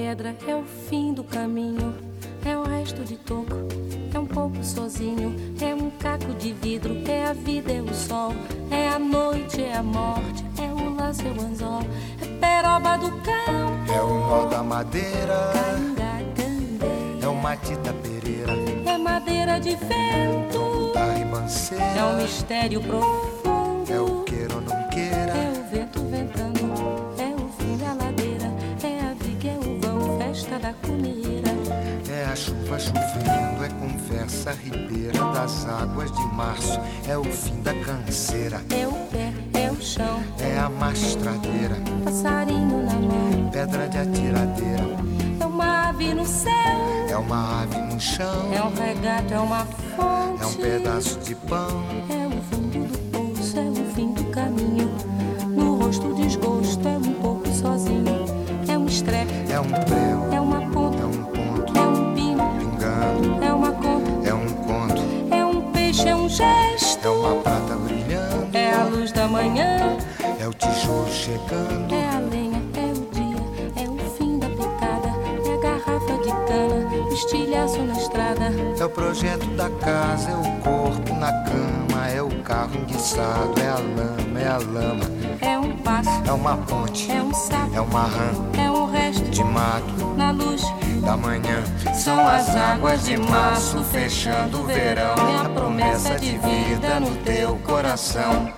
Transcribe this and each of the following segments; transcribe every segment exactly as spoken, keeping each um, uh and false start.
pedra, é o fim do caminho, é o resto de toco, é um pouco sozinho, é um caco de vidro, é a vida, é o sol, é a noite, é a morte, é o laço, é o anzol, é peroba do campo, é o nó da madeira, Canga, é o matita pereira, é madeira de vento, da ribanceira, é um mistério profundo, é o queira ou não queira, é o vento ventando, é o fim da ladeira, é a viga, é o vão, festa da cuneira, é a chuva chovendo, é conversa ribeira das águas de março, é o fim da canseira, é o pé, é o chão, é a mastradeira, passarinho na mão, pedra de atiradeira, é uma ave no céu, é uma ave no chão, é um regato, é uma fonte, é um pedaço de pão, é o fundo do poço, é o fim do caminho, no rosto desgosto, é um pouco sozinho, é um estrepe, é um prego, é uma ponta, é um ponto, é um pino, pingando, é uma conta, é um conto, é um peixe, é um gesto, é uma prata brilhando, é a luz da manhã, é o tijolo chegando, é a lenha, é o dia, é o fim da picada, é a garrafa de cana, o estilhaço na estrada, é o projeto da casa, é o corpo na cama, é o carro enguiçado, é a lama, é a lama, é um passo, é uma ponte, é um sapo, é uma rã é um resto de mato na luz da manhã. São as águas de março fechando o verão, é a promessa de vida no teu coração.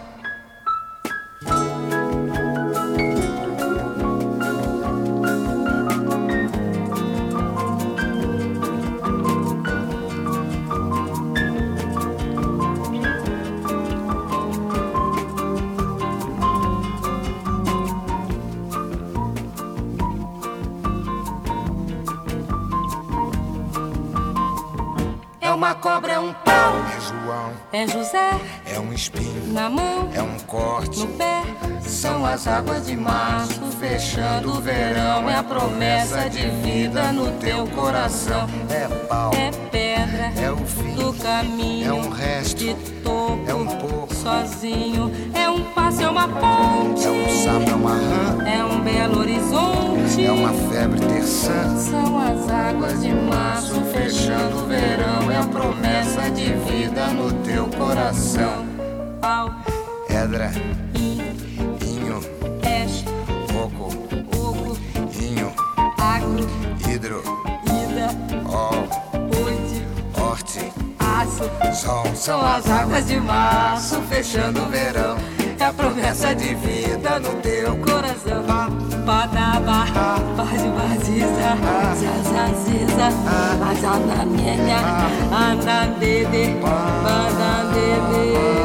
É uma cobra, é um pau, É João, é José, é um espinho, na mão, é um corte, no pé. São as águas de março fechando o verão, é a promessa de vida no teu coração. é pau, É pedra, é o fim, do caminho, é um resto, de topo, é um pouco, sozinho, é um passo, é uma ponte, é um sapo, é uma rã, é um belo horizonte, é uma febre terçã, são as águas de março fechando o verão, é a promessa de vida no teu coração. Pau, edra, in, inho, es, coco, oco, inho, agro, hidro, ida, ol, oite, horte, aço. sol, São as águas de março fechando o verão, é a promessa de vida no teu coração. Badaba, bazibaziza, zazaziza, azanamienya, andandede, bandandede.